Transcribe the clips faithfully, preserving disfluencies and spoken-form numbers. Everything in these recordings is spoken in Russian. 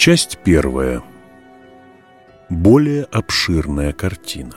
Часть первая. Более обширная картина.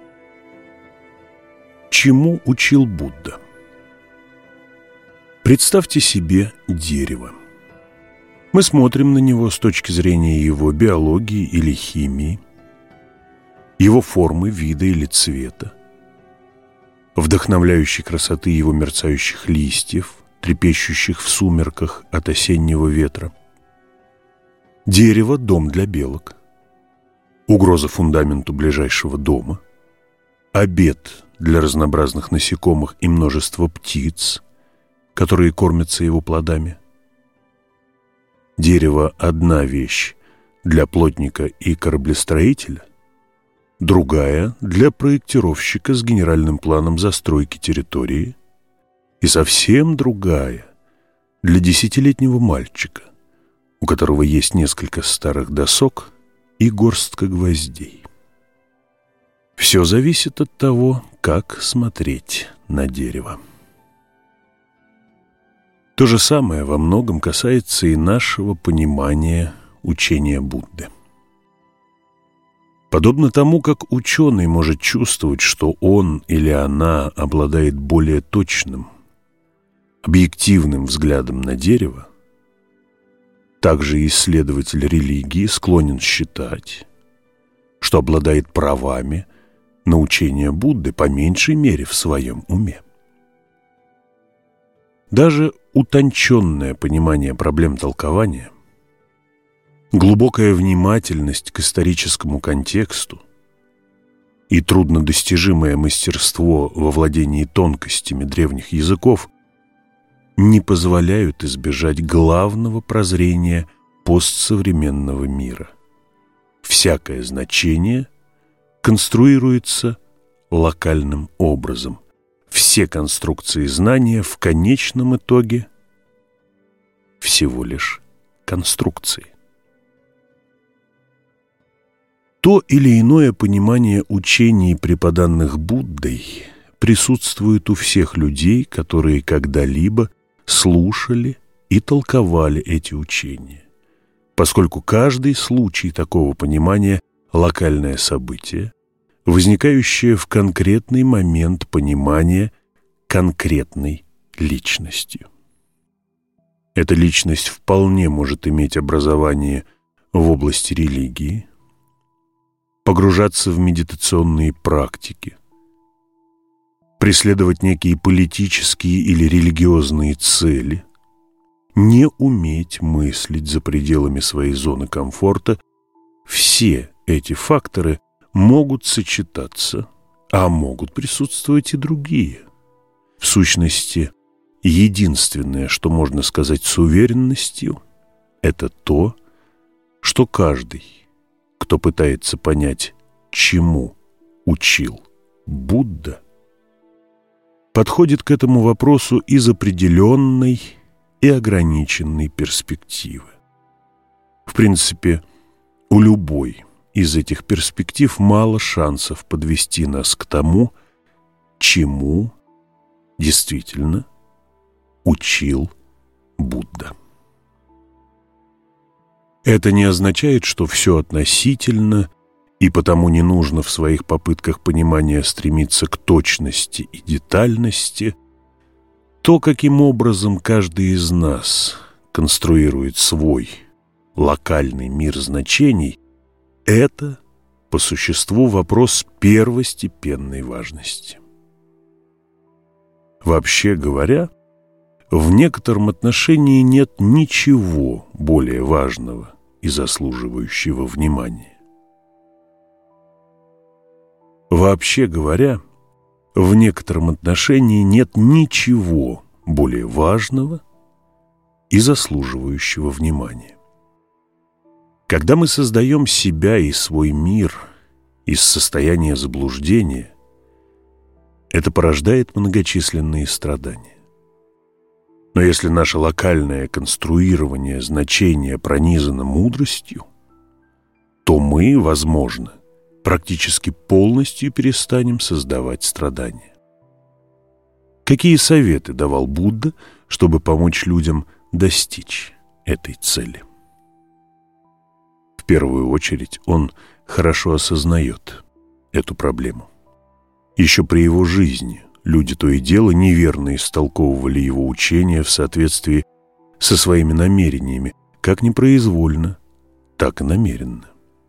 Чему учил Будда? Представьте себе дерево. Мы смотрим на него с точки зрения его биологии или химии, его формы, вида или цвета, вдохновляющей красоты его мерцающих листьев, трепещущих в сумерках от осеннего ветра. Дерево – дом для белок, угроза фундаменту ближайшего дома, обед для разнообразных насекомых и множества птиц, которые кормятся его плодами. Дерево – одна вещь для плотника и кораблестроителя, другая – для проектировщика с генеральным планом застройки территории и совсем другая – для десятилетнего мальчика, у которого есть несколько старых досок и горстка гвоздей. Все зависит от того, как смотреть на дерево. То же самое во многом касается и нашего понимания учения Будды. Подобно тому, как ученый может чувствовать, что он или она обладает более точным, объективным взглядом на дерево, также исследователь религии склонен считать, что обладает правами на учение Будды по меньшей мере в своем уме. Даже утонченное понимание проблем толкования, глубокая внимательность к историческому контексту и труднодостижимое мастерство во владении тонкостями древних языков не позволяют избежать главного прозрения постсовременного мира. Всякое значение конструируется локальным образом. Все конструкции знания в конечном итоге всего лишь конструкции. То или иное понимание учений, преподанных Буддой, присутствует у всех людей, которые когда-либо слушали и толковали эти учения, поскольку каждый случай такого понимания – локальное событие, возникающее в конкретный момент понимания конкретной личностью. Эта личность вполне может иметь образование в области религии, погружаться в медитационные практики, преследовать некие политические или религиозные цели, не уметь мыслить за пределами своей зоны комфорта. Все эти факторы могут сочетаться, а могут присутствовать и другие. В сущности, единственное, что можно сказать с уверенностью, это то, что каждый, кто пытается понять, чему учил Будда, подходит к этому вопросу из определенной и ограниченной перспективы. В принципе, у любой из этих перспектив мало шансов подвести нас к тому, чему действительно учил Будда. Это не означает, что все относительно, и потому не нужно в своих попытках понимания стремиться к точности и детальности. То, каким образом каждый из нас конструирует свой локальный мир значений, это, по существу, вопрос первостепенной важности. Вообще говоря, в некотором отношении нет ничего более важного и заслуживающего внимания. Вообще говоря, в некотором отношении нет ничего более важного и заслуживающего внимания. Когда мы создаем себя и свой мир из состояния заблуждения, это порождает многочисленные страдания. Но если наше локальное конструирование значения пронизано мудростью, то мы, возможно, практически полностью перестанем создавать страдания. Какие советы давал Будда, чтобы помочь людям достичь этой цели? первую очередь он хорошо осознает эту проблему. Еще при его жизни люди то и дело неверно истолковывали его учения в соответствии со своими намерениями, как непроизвольно, так и намеренно.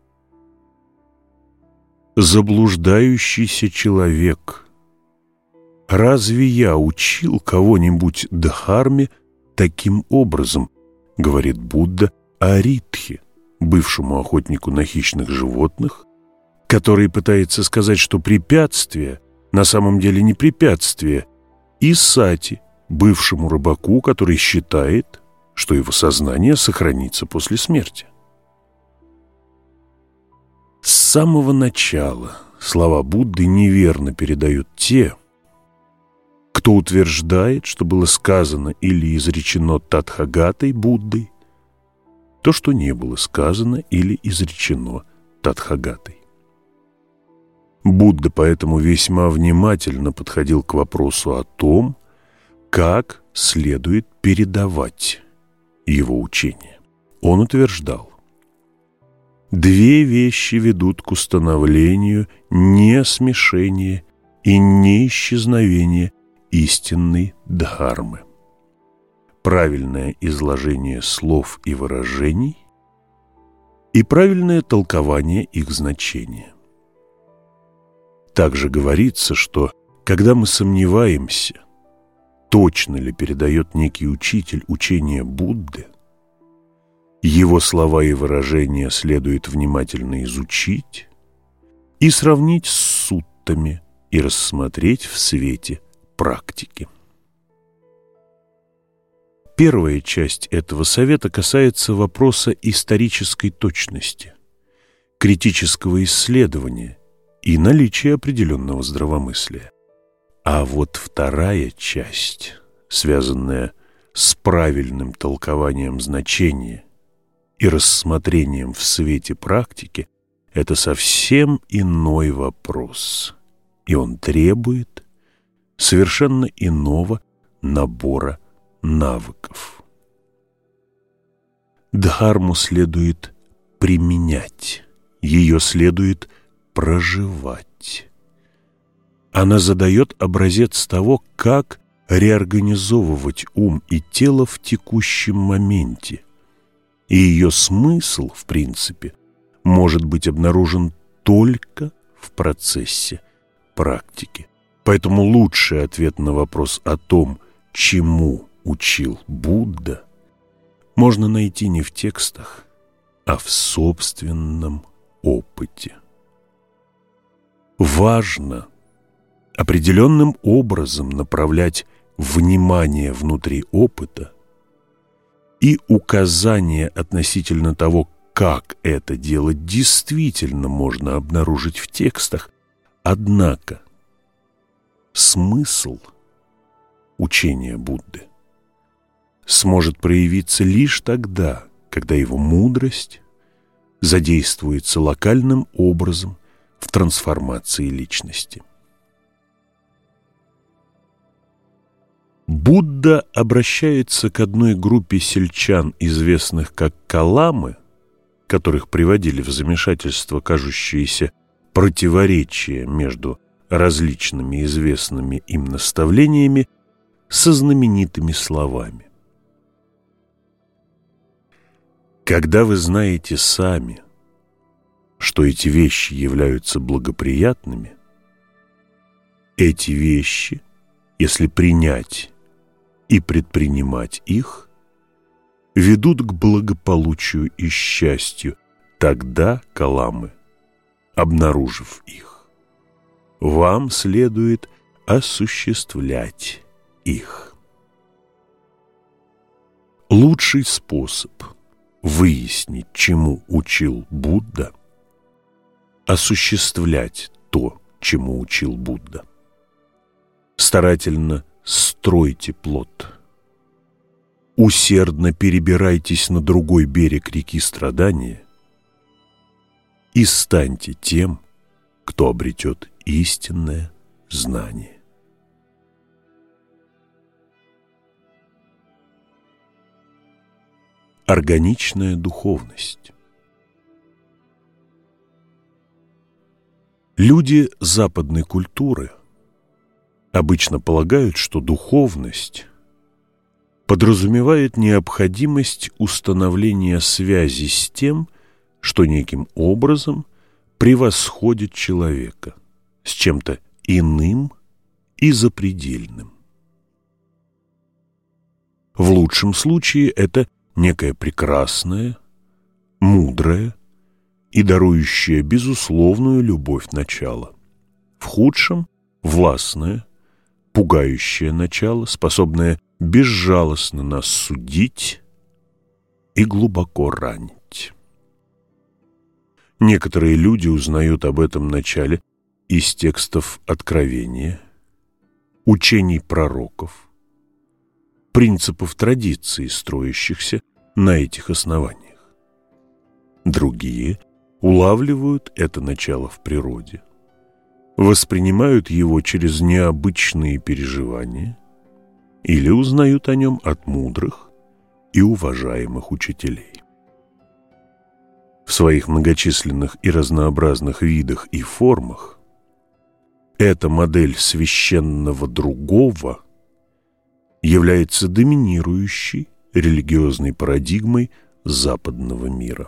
Заблуждающийся человек. Разве я учил кого-нибудь дхарме таким образом, говорит Будда Аритхе, бывшему охотнику на хищных животных, который пытается сказать, что препятствие на самом деле не препятствие, и Сати, бывшему рыбаку, который считает, что его сознание сохранится после смерти. С самого начала слова Будды неверно передают те, кто утверждает, что было сказано или изречено Татхагатой Буддой, то, что не было сказано или изречено Татхагатой. Будда поэтому весьма внимательно подходил к вопросу о том, как следует передавать его учение. Он утверждал: две вещи ведут к установлению не смешения и не исчезновения истинной дхармы: правильное изложение слов и выражений и правильное толкование их значения. Также говорится, что когда мы сомневаемся, точно ли передает некий учитель учение Будды, его слова и выражения следует внимательно изучить и сравнить с суттами и рассмотреть в свете практики. Первая часть этого совета касается вопроса исторической точности, критического исследования и наличия определенного здравомыслия. А вот вторая часть, связанная с правильным толкованием значения и рассмотрением в свете практики, это совсем иной вопрос, и он требует совершенно иного набора навыков. Дхарму следует применять, ее следует проживать. Она задает образец того, как реорганизовывать ум и тело в текущем моменте, и ее смысл, в принципе, может быть обнаружен только в процессе практики. Поэтому лучший ответ на вопрос о том, чему учил Будда, можно найти не в текстах, а в собственном опыте. Важно определенным образом направлять внимание внутри опыта, и указания относительно того, как это делать, действительно можно обнаружить в текстах. Однако смысл учения Будды сможет проявиться лишь тогда, когда его мудрость задействуется локальным образом в трансформации личности. Будда обращается к одной группе сельчан, известных как каламы, которых приводили в замешательство кажущиеся противоречия между различными известными им наставлениями, со знаменитыми словами: «Когда вы знаете сами, что эти вещи являются благоприятными, эти вещи, если принять и предпринимать их, ведут к благополучию и счастью. Тогда, каламы, обнаружив их, вам следует осуществлять их». Лучший способ выяснить, чему учил Будда, осуществлять то, чему учил Будда. Старательно стройте плод. Усердно перебирайтесь на другой берег реки страдания и станьте тем, кто обретет истинное знание. Органичная духовность. Люди западной культуры обычно полагают, что духовность подразумевает необходимость установления связи с тем, что неким образом превосходит человека, с чем-то иным и запредельным. В лучшем случае это некое прекрасное, мудрое и дарующее безусловную любовь начало. В худшем – властное, пугающее начало, способное безжалостно нас судить и глубоко ранить. Некоторые люди узнают об этом начале из текстов Откровения, учений пророков, принципов традиций, строящихся на этих основаниях. Другие улавливают это начало в природе, воспринимают его через необычные переживания или узнают о нем от мудрых и уважаемых учителей. В своих многочисленных и разнообразных видах и формах эта модель священного другого является доминирующей религиозной парадигмой западного мира.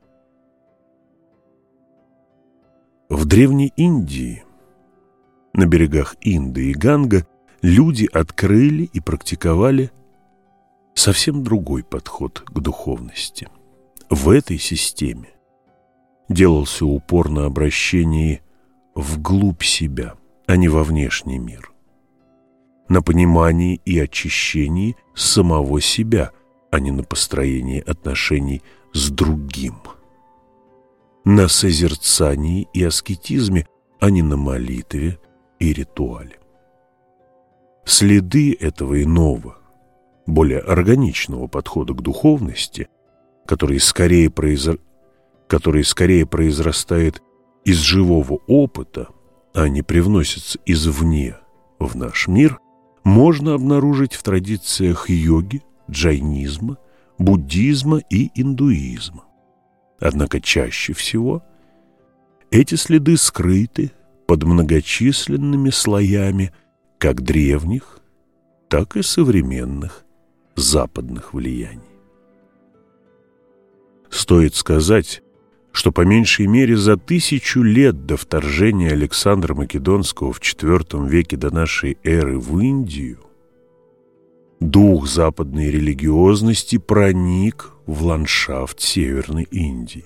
В Древней Индии, на берегах Инды и Ганга, люди открыли и практиковали совсем другой подход к духовности. В этой системе делался упор на обращении вглубь себя, а не во внешний мир, на понимании и очищении самого себя, а не на построении отношений с другим, на созерцании и аскетизме, а не на молитве и ритуале. Следы этого иного, более органичного подхода к духовности, который скорее, произра... который скорее произрастает из живого опыта, а не привносится извне в наш мир, можно обнаружить в традициях йоги, джайнизма, буддизма и индуизма. Однако чаще всего эти следы скрыты под многочисленными слоями как древних, так и современных западных влияний. Стоит сказать, что по меньшей мере за тысячу лет до вторжения Александра Македонского в четвёртом веке до нашей эры в Индию дух западной религиозности проник в ландшафт Северной Индии.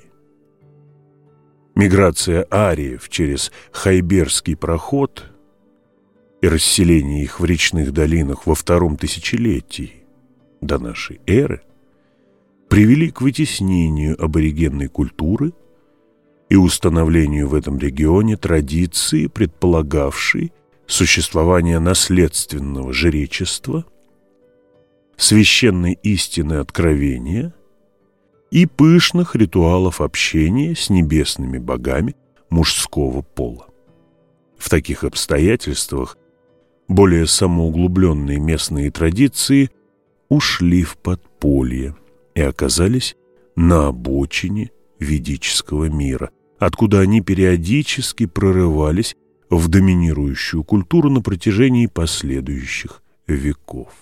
Миграция ариев через Хайберский проход и расселение их в речных долинах во втором тысячелетии до нашей эры привели к вытеснению аборигенной культуры и установлению в этом регионе традиции, предполагавшей существование наследственного жречества, священной истины откровения и пышных ритуалов общения с небесными богами мужского пола. В таких обстоятельствах более самоуглубленные местные традиции ушли в подполье и оказались на обочине ведического мира, откуда они периодически прорывались в доминирующую культуру на протяжении последующих веков.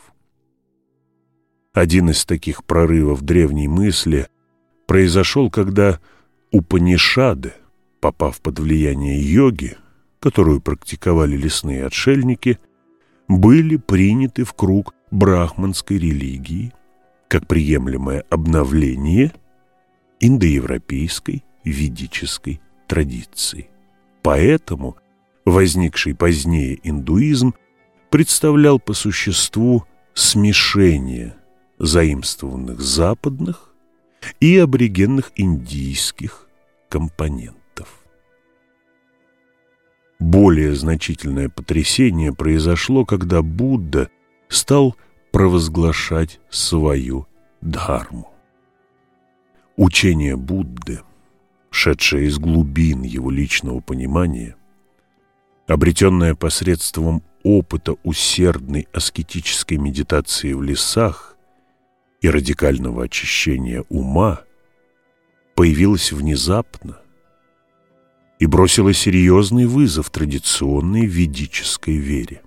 Один из таких прорывов древней мысли произошел, когда Упанишады, попав под влияние йоги, которую практиковали лесные отшельники, были приняты в круг брахманской религии как приемлемое обновление индоевропейской ведической традиции. Поэтому возникший позднее индуизм представлял по существу смешение заимствованных западных и аборигенных индийских компонентов. Более значительное потрясение произошло, когда Будда стал провозглашать свою дхарму. Учение Будды, шедшее из глубин его личного понимания, обретенное посредством опыта усердной аскетической медитации в лесах и радикального очищения ума, появилось внезапно и бросила серьезный вызов традиционной ведической вере.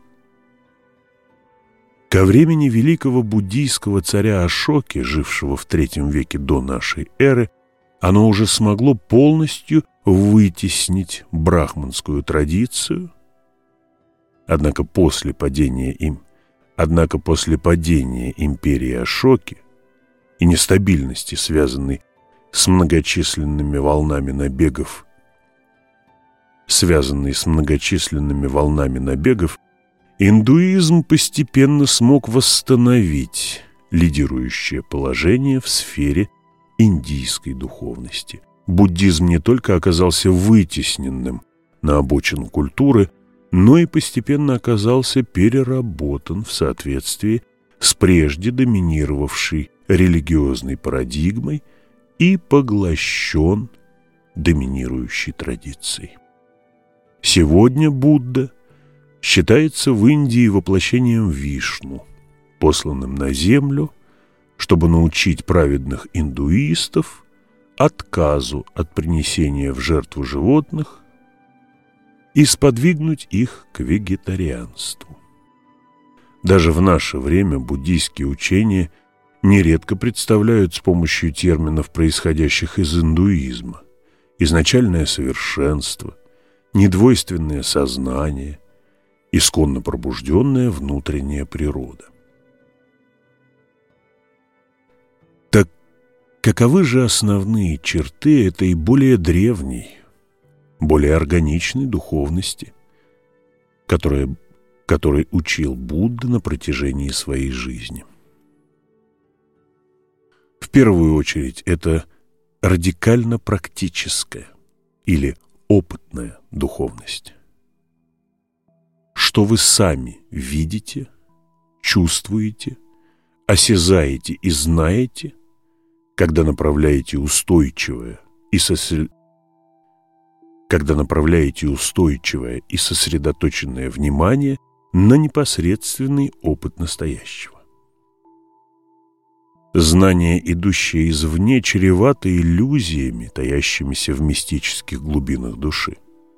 Ко времени великого буддийского царя Ашоки, жившего в третьем веке до нашей эры, оно уже смогло полностью вытеснить брахманскую традицию. Однако после падения им, однако после падения империи Ашоки и нестабильности, связанной с многочисленными волнами набегов, связанной с многочисленными волнами набегов, индуизм постепенно смог восстановить лидирующее положение в сфере индийской духовности. Буддизм не только оказался вытесненным на обочину культуры, но и постепенно оказался переработан в соответствии с прежде доминировавшей религиозной парадигмой и поглощен доминирующей традицией. Сегодня Будда считается в Индии воплощением Вишну, посланным на землю, чтобы научить праведных индуистов отказу от принесения в жертву животных и сподвигнуть их к вегетарианству. Даже в наше время буддийские учения нередко представляют с помощью терминов, происходящих из индуизма, изначальное совершенство, недвойственное сознание, исконно пробужденная внутренняя природа. Так каковы же основные черты этой более древней, более органичной духовности, которая, которой учил Будда на протяжении своей жизни? В первую очередь, это радикально практическая или опытная духовность. Что вы сами видите, чувствуете, осязаете и знаете, когда направляете устойчивое и сосредоточенное когда направляете устойчивое и сосредоточенное внимание на непосредственный опыт настоящего. Знание, идущее извне, чревато иллюзиями, таящимися в мистических глубинах души.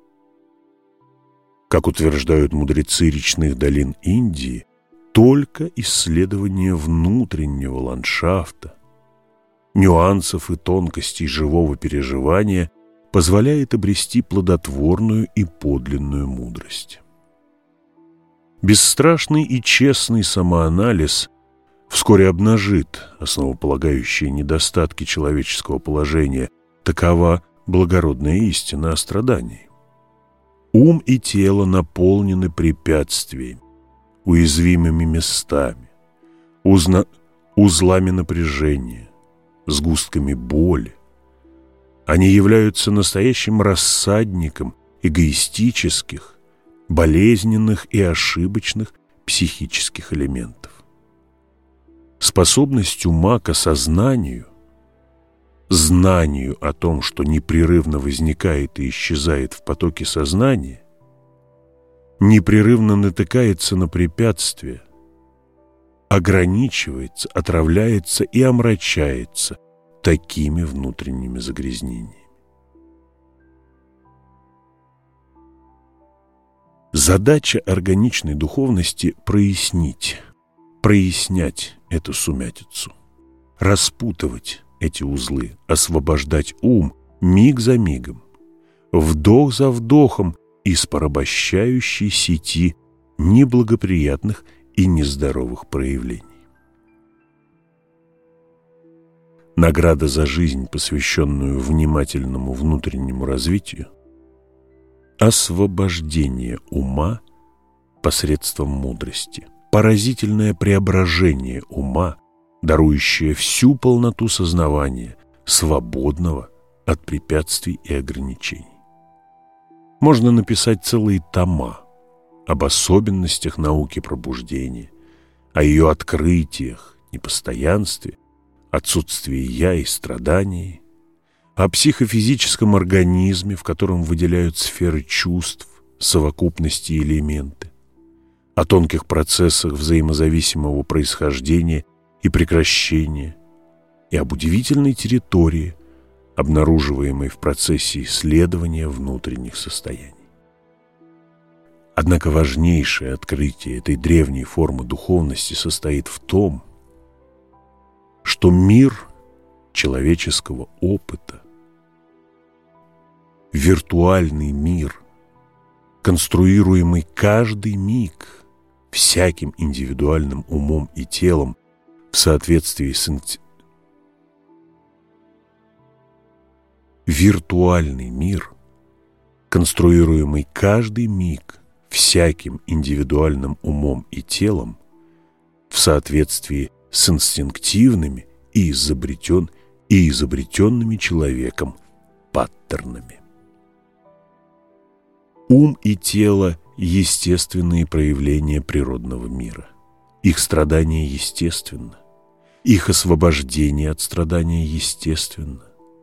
Как утверждают мудрецы речных долин Индии, только исследование внутреннего ландшафта, нюансов и тонкостей живого переживания позволяет обрести плодотворную и подлинную мудрость. Бесстрашный и честный самоанализ вскоре обнажит основополагающие недостатки человеческого положения. Такова благородная истина о страдании. Ум и тело наполнены препятствиями, уязвимыми местами, узна, узлами напряжения, сгустками боли. Они являются настоящим рассадником эгоистических, болезненных и ошибочных психических элементов. Способность ума к осознанию, знанию о том, что непрерывно возникает и исчезает в потоке сознания, непрерывно натыкается на препятствия, ограничивается, отравляется и омрачается такими внутренними загрязнениями. Задача органичной духовности – прояснить, прояснять эту сумятицу, распутывать эти узлы, освобождать ум миг за мигом, вдох за вдохом из порабощающей сети неблагоприятных и нездоровых проявлений. Награда за жизнь, посвященную внимательному внутреннему развитию, освобождение ума посредством мудрости, поразительное преображение ума, дарующее всю полноту сознавания, свободного от препятствий и ограничений. Можно написать целые тома об особенностях науки пробуждения, о ее открытиях, непостоянстве, отсутствии «я» и страдании, о психофизическом организме, в котором выделяют сферы чувств, совокупности и элементы, о тонких процессах взаимозависимого происхождения и прекращения, и об удивительной территории, обнаруживаемой в процессе исследования внутренних состояний. Однако важнейшее открытие этой древней формы духовности состоит в том, что мир человеческого опыта, виртуальный мир, конструируемый каждый миг всяким индивидуальным умом и телом в соответствии с инт... виртуальный мир, конструируемый каждый миг всяким индивидуальным умом и телом в соответствии с инстинктивными и, изобретен, и изобретенными человеком паттернами. Ум и тело – естественные проявления природного мира. Их страдание естественно. Их освобождение от страдания естественно.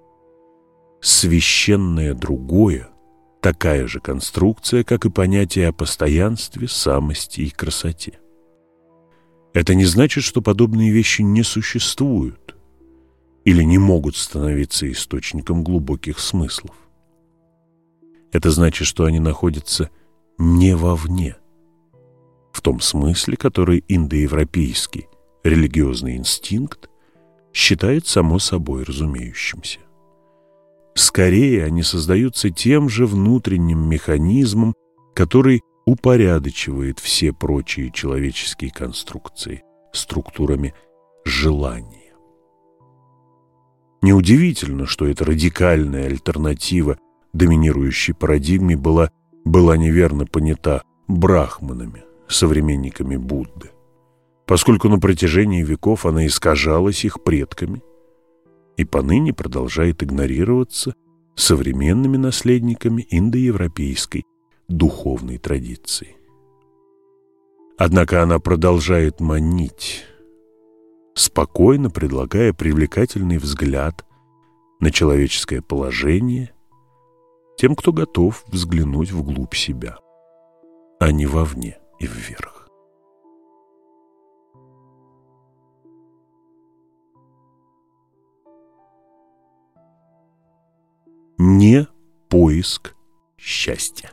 Священное другое – такая же конструкция, как и понятие о постоянстве, самости и красоте. Это не значит, что подобные вещи не существуют или не могут становиться источником глубоких смыслов. Это значит, что они находятся не вовне, в том смысле, который индоевропейский религиозный инстинкт считает само собой разумеющимся. Скорее, они создаются тем же внутренним механизмом, который упорядочивает все прочие человеческие конструкции структурами желания. Неудивительно, что эта радикальная альтернатива доминирующей парадигме была, была неверно понята брахманами, современниками Будды, поскольку на протяжении веков она искажалась их предками и поныне продолжает игнорироваться современными наследниками индоевропейской духовной традиции. Однако она продолжает манить, спокойно предлагая привлекательный взгляд на человеческое положение тем, кто готов взглянуть вглубь себя, а не вовне и вверх. Не поиск счастья.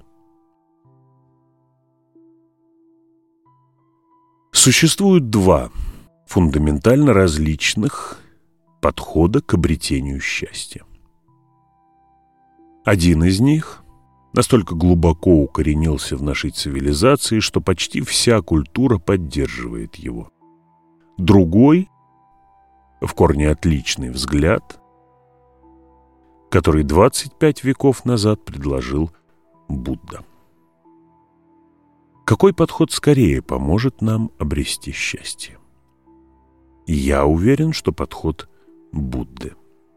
Существует два фундаментально различных подхода к обретению счастья. Один из них настолько глубоко укоренился в нашей цивилизации, что почти вся культура поддерживает его. Другой, в корне отличный взгляд, который двадцать пять веков назад предложил Будда. Какой подход скорее поможет нам обрести счастье? Я уверен, что подход Будды.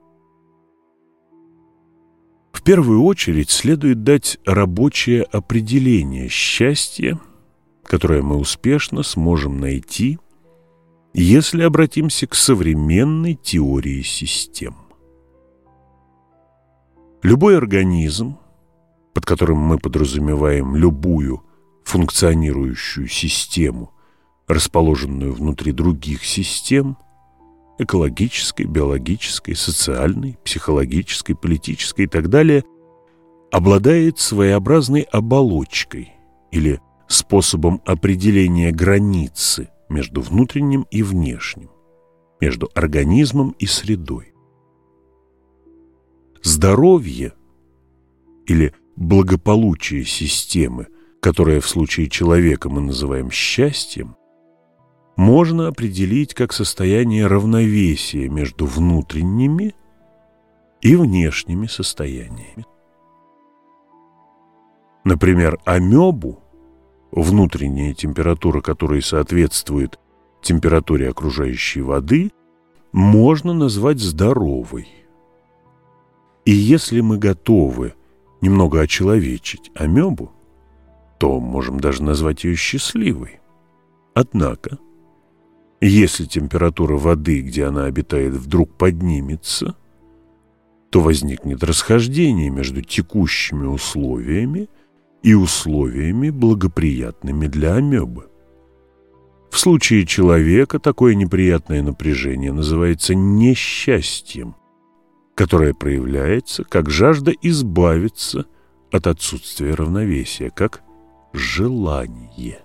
В первую очередь следует дать рабочее определение счастья, которое мы успешно сможем найти, если обратимся к современной теории систем. Любой организм, под которым мы подразумеваем любую функционирующую систему, расположенную внутри других систем, экологической, биологической, социальной, психологической, политической и так далее, обладает своеобразной оболочкой или способом определения границы между внутренним и внешним, между организмом и средой. Здоровье или благополучие системы, которое в случае человека мы называем счастьем, можно определить как состояние равновесия между внутренними и внешними состояниями. Например, амебу, внутренняя температура которой соответствует температуре окружающей воды, можно назвать здоровой. И если мы готовы немного очеловечить амебу, то можем даже назвать ее счастливой. Однако, если температура воды, где она обитает, вдруг поднимется, то возникнет расхождение между текущими условиями и условиями, благоприятными для амебы. В случае человека такое неприятное напряжение называется несчастьем, которая проявляется как жажда избавиться от отсутствия равновесия, как желание.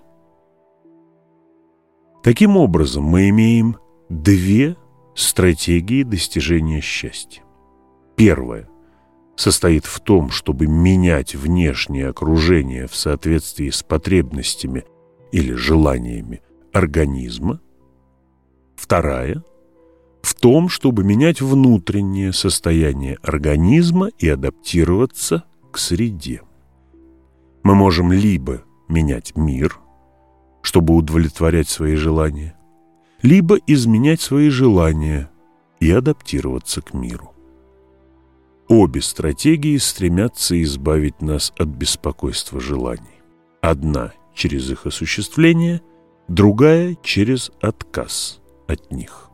Таким образом, мы имеем две стратегии достижения счастья. Первая состоит в том, чтобы менять внешнее окружение в соответствии с потребностями или желаниями организма. Вторая – в том, чтобы менять внутреннее состояние организма и адаптироваться к среде. Мы можем либо менять мир, чтобы удовлетворять свои желания, либо изменять свои желания и адаптироваться к миру. Обе стратегии стремятся избавить нас от беспокойства желаний. Одна через их осуществление, другая через отказ от них.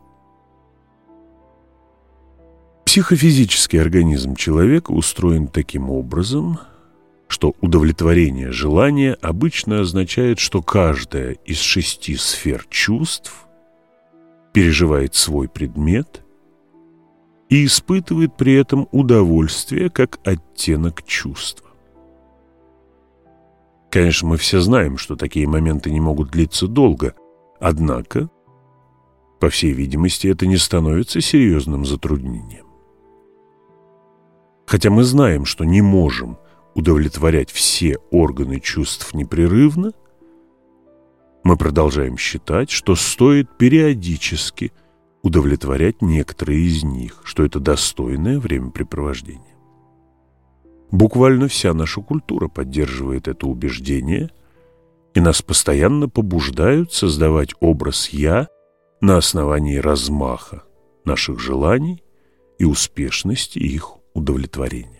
Психофизический организм человека устроен таким образом, что удовлетворение желания обычно означает, что каждая из шести сфер чувств переживает свой предмет и испытывает при этом удовольствие как оттенок чувства. Конечно, мы все знаем, что такие моменты не могут длиться долго, однако, по всей видимости, это не становится серьезным затруднением. Хотя мы знаем, что не можем удовлетворять все органы чувств непрерывно, мы продолжаем считать, что стоит периодически удовлетворять некоторые из них, что это достойное времяпрепровождение. Буквально вся наша культура поддерживает это убеждение, и нас постоянно побуждают создавать образ «я» на основании размаха наших желаний и успешности их удовлетворения.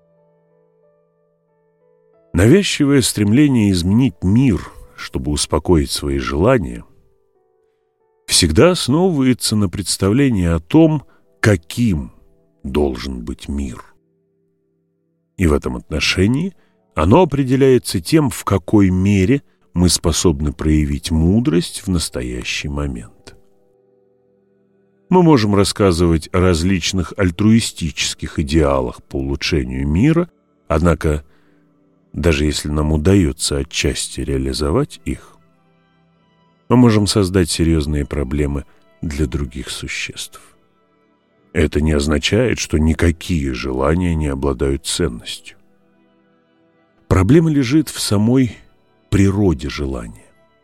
Навязчивое стремление изменить мир, чтобы успокоить свои желания, всегда основывается на представлении о том, каким должен быть мир. И в этом отношении оно определяется тем, в какой мере мы способны проявить мудрость в настоящий момент. Мы можем рассказывать о различных альтруистических идеалах по улучшению мира, однако, даже если нам удается отчасти реализовать их, мы можем создать серьезные проблемы для других существ. Это не означает, что никакие желания не обладают ценностью. Проблема лежит в самой природе желания.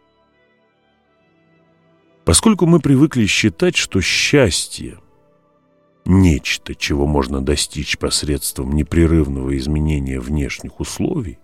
Поскольку мы привыкли считать, что счастье – нечто, чего можно достичь посредством непрерывного изменения внешних условий,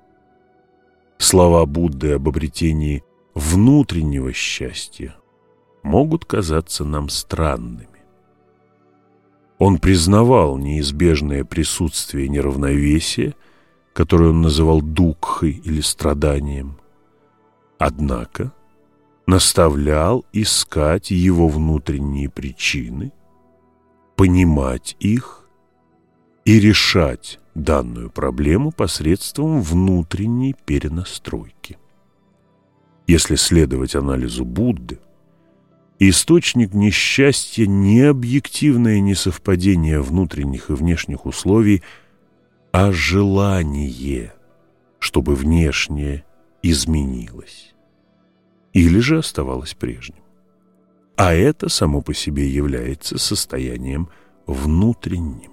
слова Будды об обретении внутреннего счастья могут казаться нам странными. Он признавал неизбежное присутствие неравновесия, которое он называл дукхой или страданием, однако наставлял искать его внутренние причины, понимать их и решать данную проблему посредством внутренней перенастройки. Если следовать анализу Будды, источник несчастья не объективное несовпадение внутренних и внешних условий, а желание, чтобы внешнее изменилось или же оставалось прежним. А это само по себе является состоянием внутренним.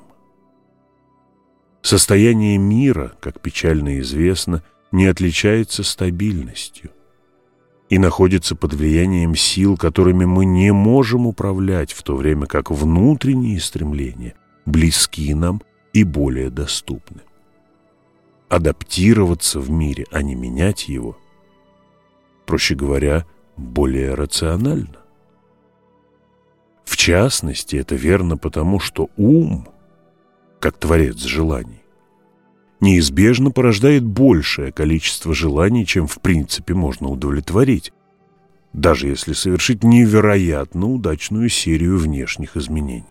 Состояние мира, как печально известно, не отличается стабильностью и находится под влиянием сил, которыми мы не можем управлять, в то время как внутренние стремления близки нам и более доступны. Адаптироваться в мире, а не менять его, проще говоря, более рационально. В частности, это верно потому, что ум, как творец желаний, неизбежно порождает большее количество желаний, чем в принципе можно удовлетворить, даже если совершить невероятно удачную серию внешних изменений.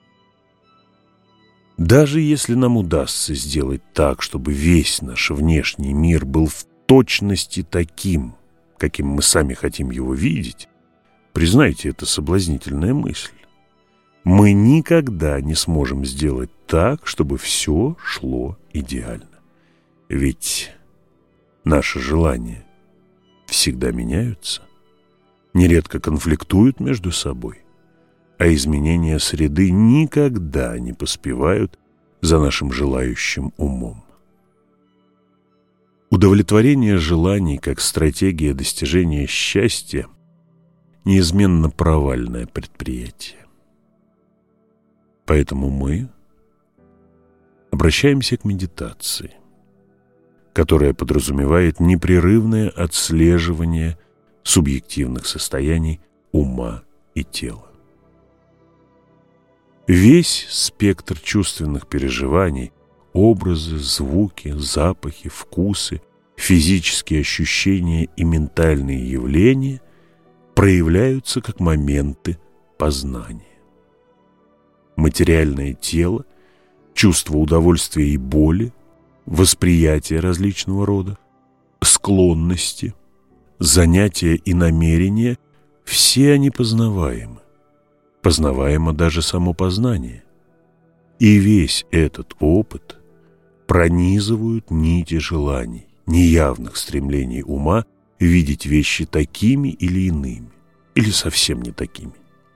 Даже если нам удастся сделать так, чтобы весь наш внешний мир был в точности таким, каким мы сами хотим его видеть, признайте, это соблазнительная мысль. мы никогда не сможем сделать так, чтобы все шло идеально. Ведь наши желания всегда меняются, нередко конфликтуют между собой, а изменения среды никогда не поспевают за нашим желающим умом. Удовлетворение желаний как стратегия достижения счастья неизменно провальное предприятие. Поэтому мы обращаемся к медитации, которая подразумевает непрерывное отслеживание субъективных состояний ума и тела. Весь спектр чувственных переживаний, образы, звуки, запахи, вкусы, физические ощущения и ментальные явления проявляются как моменты познания. Материальное тело, чувство удовольствия и боли, восприятие различного рода, склонности, занятия и намерения – все они познаваемы. Познаваемо даже само познание. И весь этот опыт пронизывают нити желаний, неявных стремлений ума видеть вещи такими или иными, или совсем не такими.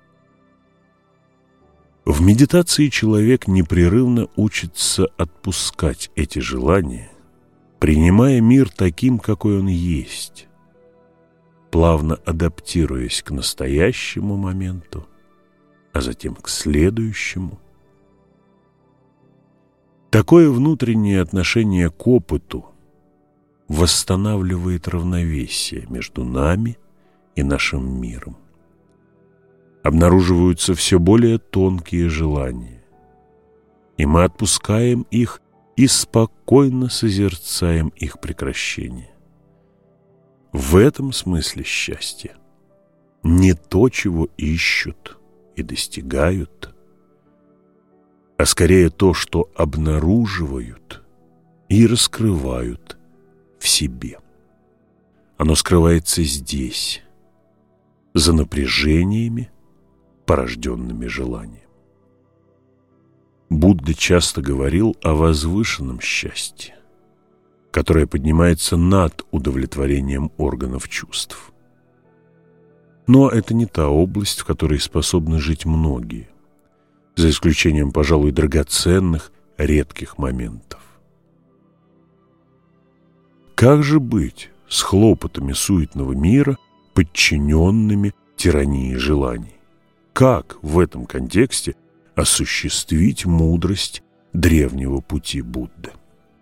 В медитации человек непрерывно учится отпускать эти желания, принимая мир таким, какой он есть, плавно адаптируясь к настоящему моменту, а затем к следующему. Такое внутреннее отношение к опыту восстанавливает равновесие между нами и нашим миром. Обнаруживаются все более тонкие желания, и мы отпускаем их и спокойно созерцаем их прекращение. В этом смысле счастье не то, чего ищут и достигают, а скорее то, что обнаруживают и раскрывают в себе. Оно скрывается здесь, за напряжениями, порожденными желанием. Будда часто говорил о возвышенном счастье, которое поднимается над удовлетворением органов чувств. Но это не та область, в которой способны жить многие, за исключением, пожалуй, драгоценных, редких моментов. Как же быть с хлопотами суетного мира, подчиненными тирании желаний? Как в этом контексте осуществить мудрость древнего пути Будды?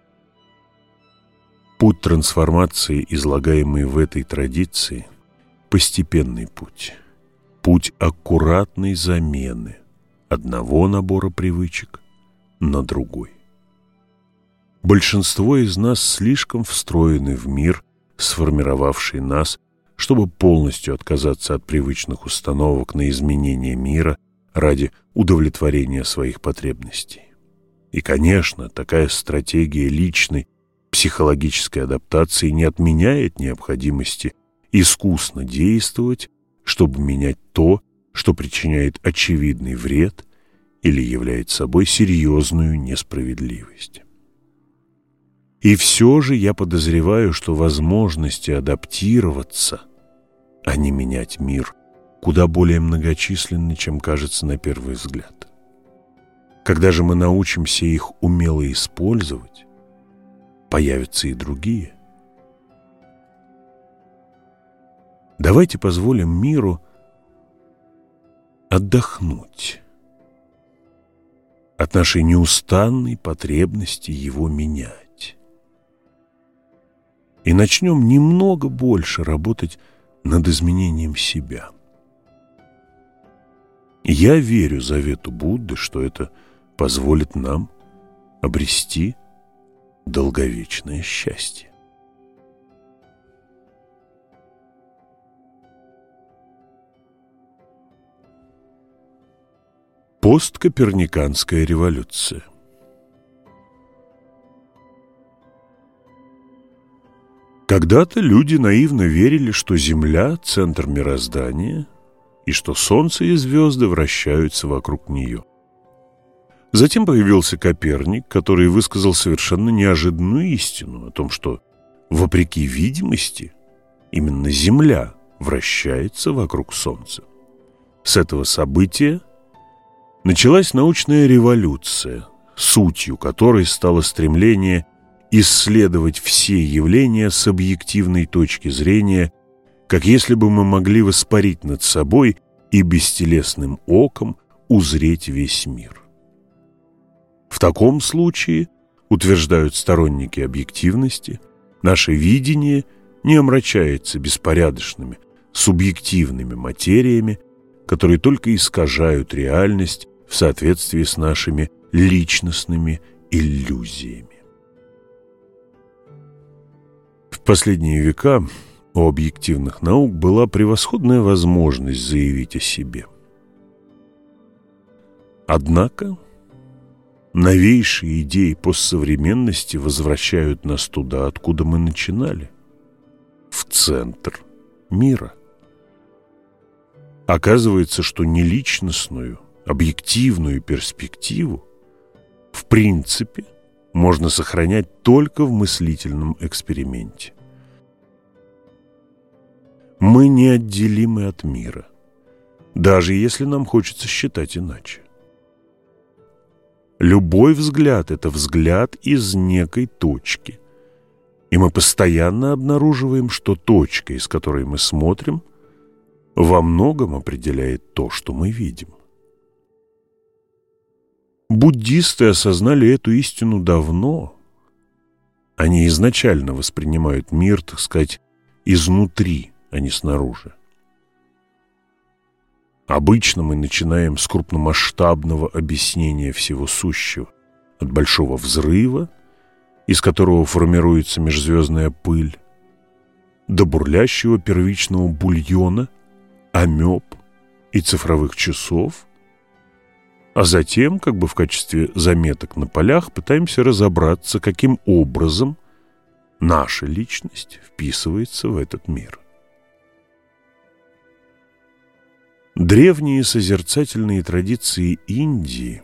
Путь трансформации, излагаемый в этой традиции, постепенный путь, путь аккуратной замены одного набора привычек на другой. Большинство из нас слишком встроены в мир, сформировавший нас, чтобы полностью отказаться от привычных установок на изменение мира ради удовлетворения своих потребностей. И, конечно, такая стратегия личной психологической адаптации не отменяет необходимости искусно действовать, чтобы менять то, что причиняет очевидный вред или является собой серьезную несправедливость. И все же я подозреваю, что возможности адаптироваться, а не менять мир, куда более многочисленны, чем кажется на первый взгляд. Когда же мы научимся их умело использовать, появятся и другие. Давайте позволим миру отдохнуть от нашей неустанной потребности его менять. И начнем немного больше работать над изменением себя. Я верю завету Будды, что это позволит нам обрести долговечное счастье. Посткоперниканская революция. Когда-то люди наивно верили, что Земля – центр мироздания, и что Солнце и звезды вращаются вокруг нее. Затем появился Коперник, который высказал совершенно неожиданную истину о том, что, вопреки видимости, именно Земля вращается вокруг Солнца. С этого события началась научная революция, сутью которой стало стремление исследовать все явления с объективной точки зрения, как если бы мы могли воспарить над собой и бестелесным оком узреть весь мир. В таком случае, утверждают сторонники объективности, наше видение не омрачается беспорядочными, субъективными материями, которые только искажают реальность в соответствии с нашими личностными иллюзиями. В последние века у объективных наук была превосходная возможность заявить о себе. Однако новейшие идеи постсовременности возвращают нас туда, откуда мы начинали, в центр мира. Оказывается, что неличностную, объективную перспективу в принципе можно сохранять только в мыслительном эксперименте. Мы неотделимы от мира, даже если нам хочется считать иначе. Любой взгляд – это взгляд из некой точки, и мы постоянно обнаруживаем, что точка, из которой мы смотрим, во многом определяет то, что мы видим. Буддисты осознали эту истину давно. Они изначально воспринимают мир, так сказать, изнутри, а не снаружи. Обычно мы начинаем с крупномасштабного объяснения всего сущего, от большого взрыва, из которого формируется межзвездная пыль, до бурлящего первичного бульона, амеб и цифровых часов, а затем, как бы в качестве заметок на полях, пытаемся разобраться, каким образом наша личность вписывается в этот мир. Древние созерцательные традиции Индии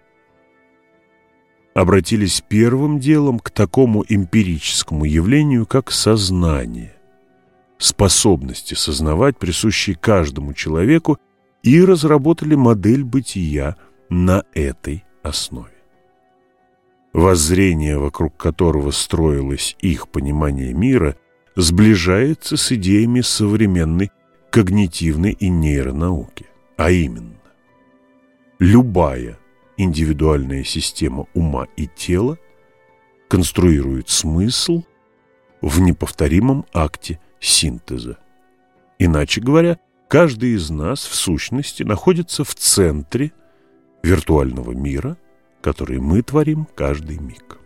обратились первым делом к такому эмпирическому явлению, как сознание, способности сознавать, присущие каждому человеку, и разработали модель бытия на этой основе. Воззрение, вокруг которого строилось их понимание мира, сближается с идеями современной когнитивной и нейронауки, а именно, любая индивидуальная система ума и тела конструирует смысл в неповторимом акте синтеза. Иначе говоря, каждый из нас в сущности находится в центре виртуального мира, который мы творим каждый миг.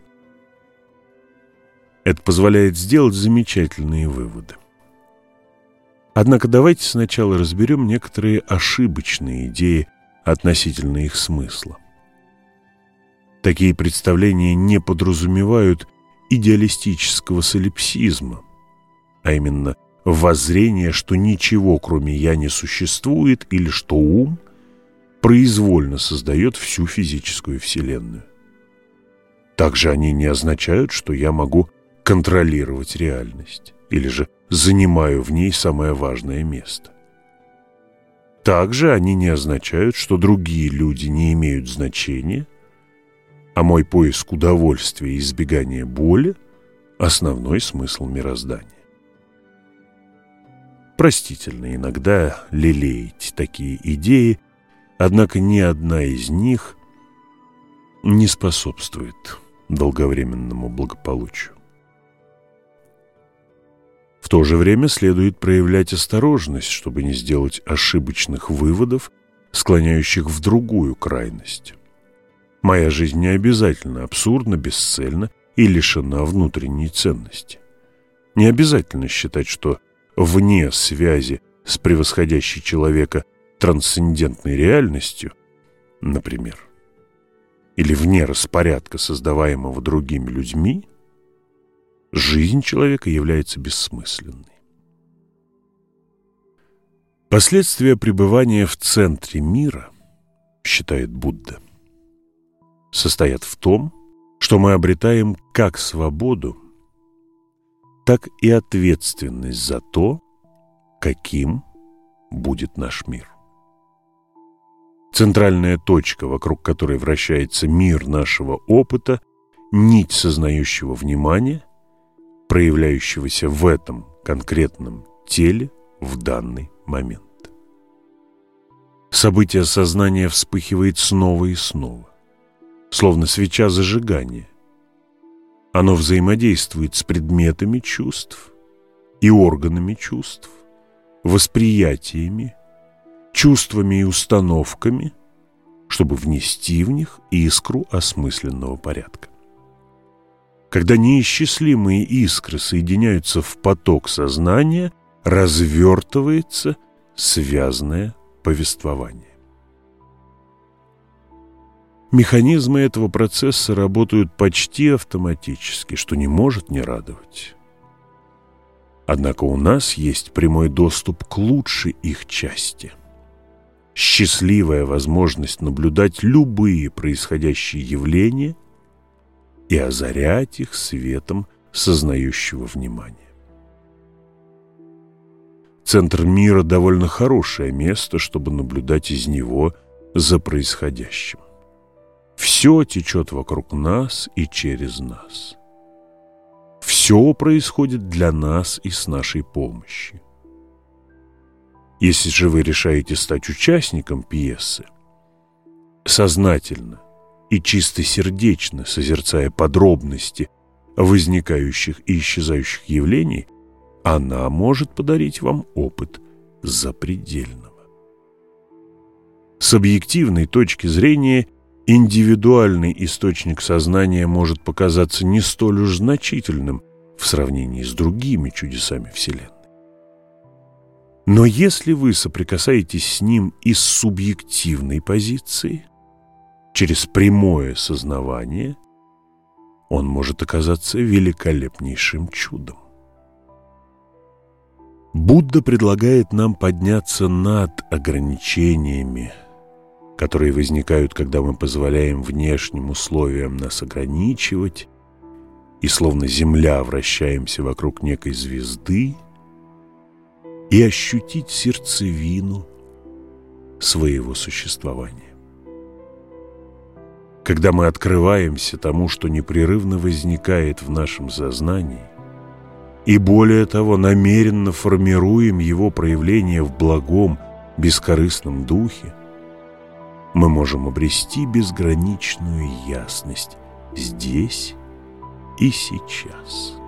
Это позволяет сделать замечательные выводы. Однако давайте сначала разберем некоторые ошибочные идеи относительно их смысла. Такие представления не подразумевают идеалистического солипсизма, а именно воззрение, что ничего кроме «я» не существует или что ум произвольно создает всю физическую вселенную. Также они не означают, что я могу контролировать реальность или же занимаю в ней самое важное место. Также они не означают, что другие люди не имеют значения, а мой поиск удовольствия и избегания боли – основной смысл мироздания. Простительно иногда лелеять такие идеи, однако ни одна из них не способствует долговременному благополучию. В то же время следует проявлять осторожность, чтобы не сделать ошибочных выводов, склоняющих в другую крайность. Моя жизнь не обязательно абсурдна, бесцельна и лишена внутренней ценности. Не обязательно считать, что вне связи с превосходящей человека трансцендентной реальностью, например, или вне распорядка, создаваемого другими людьми, жизнь человека является бессмысленной. Последствия пребывания в центре мира, считает Будда, состоят в том, что мы обретаем как свободу, так и ответственность за то, каким будет наш мир. Центральная точка, вокруг которой вращается мир нашего опыта, нить сознающего внимания, проявляющегося в этом конкретном теле в данный момент. Событие сознания вспыхивает снова и снова, словно свеча зажигания. Оно взаимодействует с предметами чувств и органами чувств, восприятиями, чувствами и установками, чтобы внести в них искру осмысленного порядка. Когда неисчислимые искры соединяются в поток сознания, развертывается связное повествование. Механизмы этого процесса работают почти автоматически, что не может не радовать. Однако у нас есть прямой доступ к лучшей их части. Счастливая возможность наблюдать любые происходящие явления и озарять их светом сознающего внимания. Центр мира довольно хорошее место, чтобы наблюдать из него за происходящим. Все течет вокруг нас и через нас. Все происходит для нас и с нашей помощью. Если же вы решаете стать участником пьесы, сознательно и чистосердечно созерцая подробности возникающих и исчезающих явлений, она может подарить вам опыт запредельного. С объективной точки зрения индивидуальный источник сознания может показаться не столь уж значительным в сравнении с другими чудесами Вселенной. Но если вы соприкасаетесь с ним из субъективной позиции, через прямое сознавание, он может оказаться великолепнейшим чудом. Будда предлагает нам подняться над ограничениями, которые возникают, когда мы позволяем внешним условиям нас ограничивать, и словно Земля вращаемся вокруг некой звезды, и ощутить сердцевину своего существования. Когда мы открываемся тому, что непрерывно возникает в нашем сознании, и более того, намеренно формируем его проявление в благом, бескорыстном духе, мы можем обрести безграничную ясность здесь и сейчас.